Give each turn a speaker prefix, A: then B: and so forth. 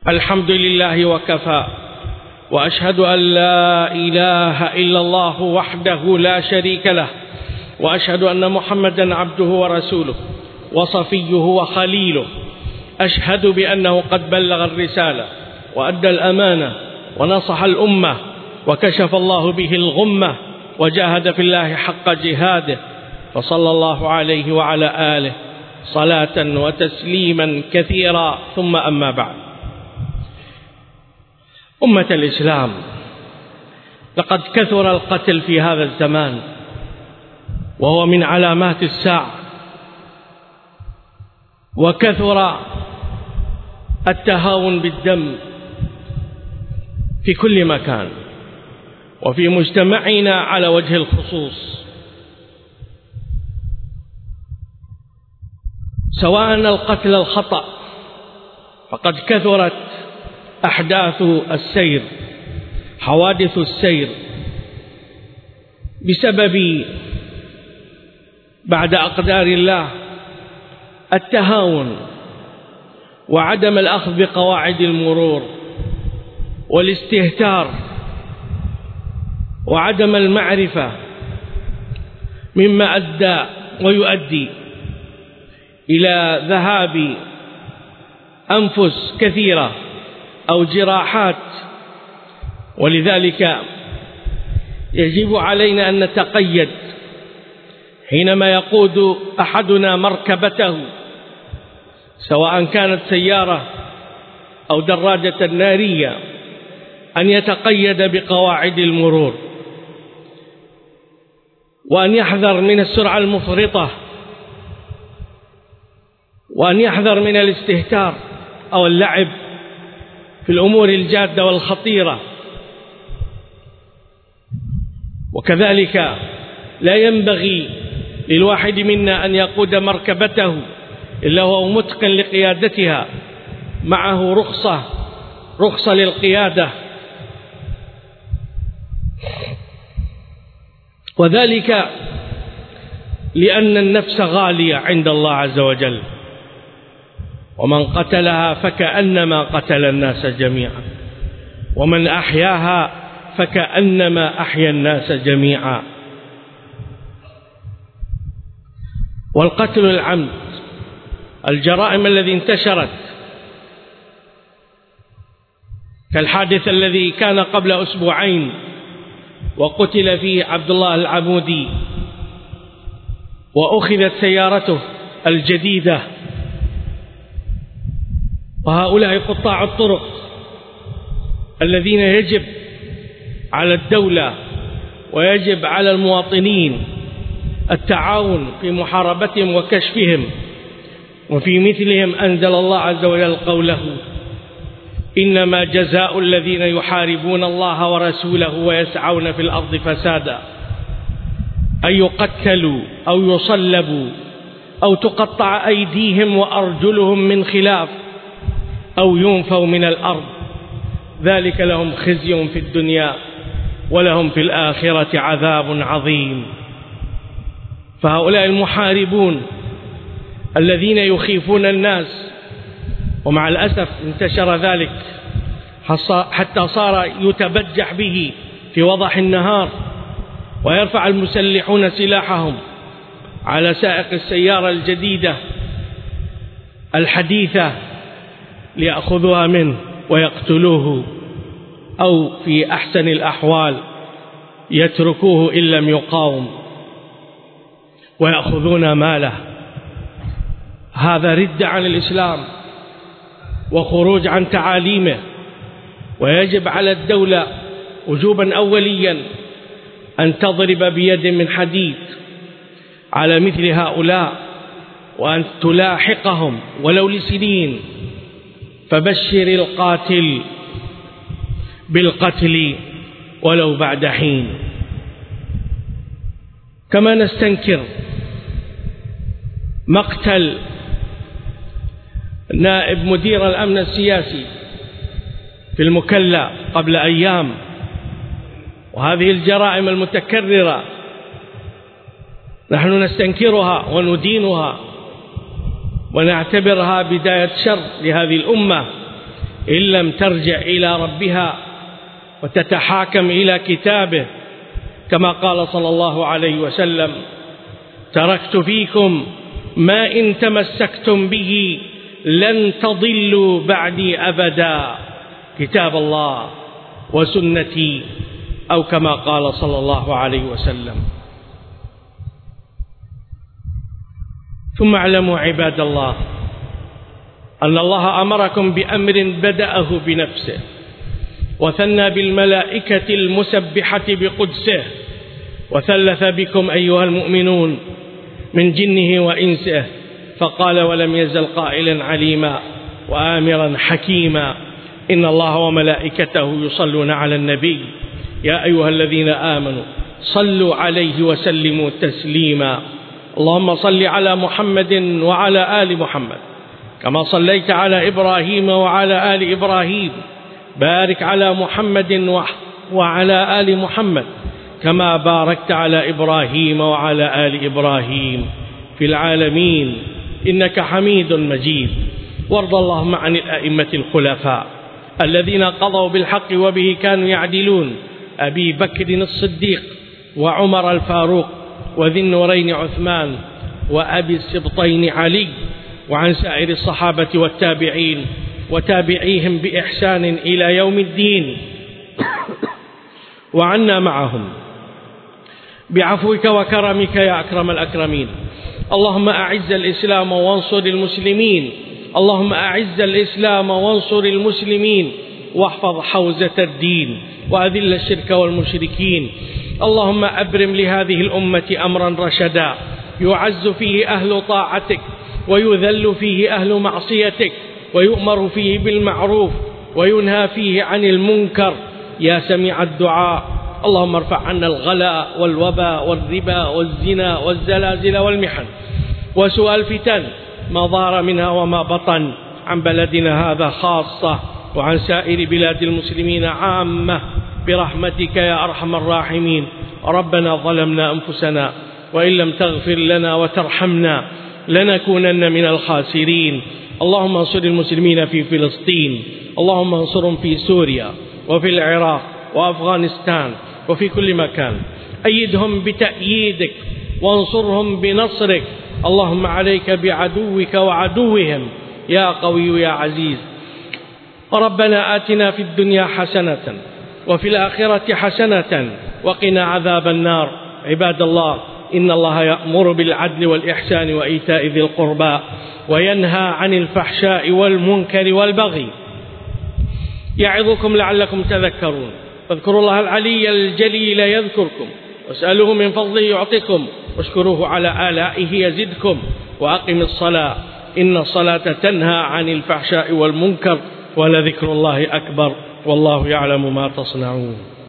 A: الحمد لله وكفى، وأشهد أن لا إله إلا الله وحده لا شريك له، وأشهد أن محمدا عبده ورسوله وصفيه وخليله. أشهد بأنه قد بلغ الرسالة وأدى الأمانة ونصح الأمة، وكشف الله به الغمة، وجاهد في الله حق جهاده، فصلى الله عليه وعلى آله صلاة وتسليما كثيرا. ثم أما بعد، أمة الإسلام، لقد كثر القتل في هذا الزمان، وهو من علامات الساعة، وكثر التهاون بالدم في كل مكان، وفي مجتمعنا على وجه الخصوص، سواء القتل الخطأ، فقد كثرت أحداث السير، حوادث السير، بسبب بعد أقدار الله التهاون وعدم الأخذ بقواعد المرور والاستهتار وعدم المعرفة، مما أدى ويؤدي إلى ذهاب أنفس كثيرة أو جراحات. ولذلك يجب علينا أن نتقيد حينما يقود أحدنا مركبته، سواء كانت سيارة أو دراجة نارية، أن يتقيد بقواعد المرور، وأن يحذر من السرعة المفرطة، وأن يحذر من الاستهتار أو اللعب في الأمور الجادة والخطيرة. وكذلك لا ينبغي للواحد منا أن يقود مركبته إلا هو متقن لقيادتها، معه رخصة للقيادة، وذلك لأن النفس غالية عند الله عز وجل، ومن قتلها فكأنما قتل الناس جميعا، ومن أحياها فكأنما أحيا الناس جميعا. والقتل العمد، الجرائم التي انتشرت كالحادث الذي كان قبل أسبوعين وقتل فيه عبد الله العمودي، وأخذت سيارته الجديدة، وهؤلاء قطاع الطرق الذين يجب على الدولة ويجب على المواطنين التعاون في محاربتهم وكشفهم. وفي مثلهم أنزل الله عز وجل قوله: إنما جزاء الذين يحاربون الله ورسوله ويسعون في الأرض فسادا أن يقتلوا أو يصلبوا أو تقطع أيديهم وأرجلهم من خلاف أو ينفوا من الأرض، ذلك لهم خزي في الدنيا ولهم في الآخرة عذاب عظيم. فهؤلاء المحاربون الذين يخيفون الناس، ومع الأسف انتشر ذلك حتى صار يتبجح به في وضح النهار، ويرفع المسلحون سلاحهم على سائق السيارة الجديدة الحديثة ليأخذوها منه ويقتلوه، أو في أحسن الأحوال يتركوه إن لم يقاوم ويأخذون ماله. هذا رد عن الإسلام وخروج عن تعاليمه، ويجب على الدولة وجوبا أوليا أن تضرب بيد من حديد على مثل هؤلاء، وأن تلاحقهم ولو لسنين. فبشر القاتل بالقتل ولو بعد حين. كما نستنكر مقتل نائب مدير الأمن السياسي في المكلا قبل أيام، وهذه الجرائم المتكررة نحن نستنكرها وندينها ونعتبرها بداية شر لهذه الأمة، إن لم ترجع إلى ربها وتتحاكم إلى كتابه، كما قال صلى الله عليه وسلم: تركت فيكم ما إن تمسكتم به لن تضلوا بعدي أبدا، كتاب الله وسنتي، أو كما قال صلى الله عليه وسلم. ثم اعلموا عباد الله أن الله أمركم بأمر بدأه بنفسه، وثنى بالملائكة المسبحة بقدسه، وثلث بكم أيها المؤمنون من جنه وإنسه، فقال: ولم يزل قائلا عليما وآمرا حكيما، إن الله وملائكته يصلون على النبي يا أيها الذين آمنوا صلوا عليه وسلموا تسليما. اللهم صل على محمد وعلى آل محمد كما صليت على إبراهيم وعلى آل إبراهيم، بارك على محمد وعلى آل محمد كما باركت على إبراهيم وعلى آل إبراهيم في العالمين إنك حميد مجيد. وارض اللهم عن الأئمة الخلفاء الذين قضوا بالحق وبه كانوا يعدلون: أبي بكر الصديق، وعمر الفاروق، وذي النورين عثمان، وأبي السبطين علي، وعن سائر الصحابة والتابعين وتابعيهم بإحسان إلى يوم الدين، وعنا معهم بعفوك وكرمك يا أكرم الأكرمين. اللهم أعز الإسلام وانصر المسلمين، اللهم أعز الإسلام وانصر المسلمين، واحفظ حوزة الدين، وأذل الشرك والمشركين. اللهم أبرم لهذه الأمة أمرا رشدا يعز فيه أهل طاعتك ويذل فيه أهل معصيتك، ويؤمر فيه بالمعروف وينهى فيه عن المنكر يا سميع الدعاء. اللهم ارفع عنا الغلاء والوباء والربا والزنا والزلازل والمحن وسوء الفتن ما ظهر منها وما بطن عن بلدنا هذا خاصة، وعن سائر بلاد المسلمين عامة، برحمتك يا أرحم الراحمين. ربنا ظلمنا أنفسنا وإن لم تغفر لنا وترحمنا لنكونن من الخاسرين. اللهم انصر المسلمين في فلسطين، اللهم انصرهم في سوريا وفي العراق وأفغانستان وفي كل مكان، أيدهم بتأييدك وانصرهم بنصرك. اللهم عليك بعدوك وعدوهم يا قوي يا عزيز. ربنا آتنا في الدنيا حسنة وفي الآخرة حسنة وقنا عذاب النار. عباد الله، إن الله يأمر بالعدل والإحسان وإيتاء ذي القربى وينهى عن الفحشاء والمنكر والبغي، يعظكم لعلكم تذكرون. فاذكروا الله العلي الجليل يذكركم، واسألوه من فضله يعطكم، واشكروه على آلائه يزدكم، وأقم الصلاة إن الصلاة تنهى عن الفحشاء والمنكر، ولذكر الله أكبر، والله يعلم ما تصنعون.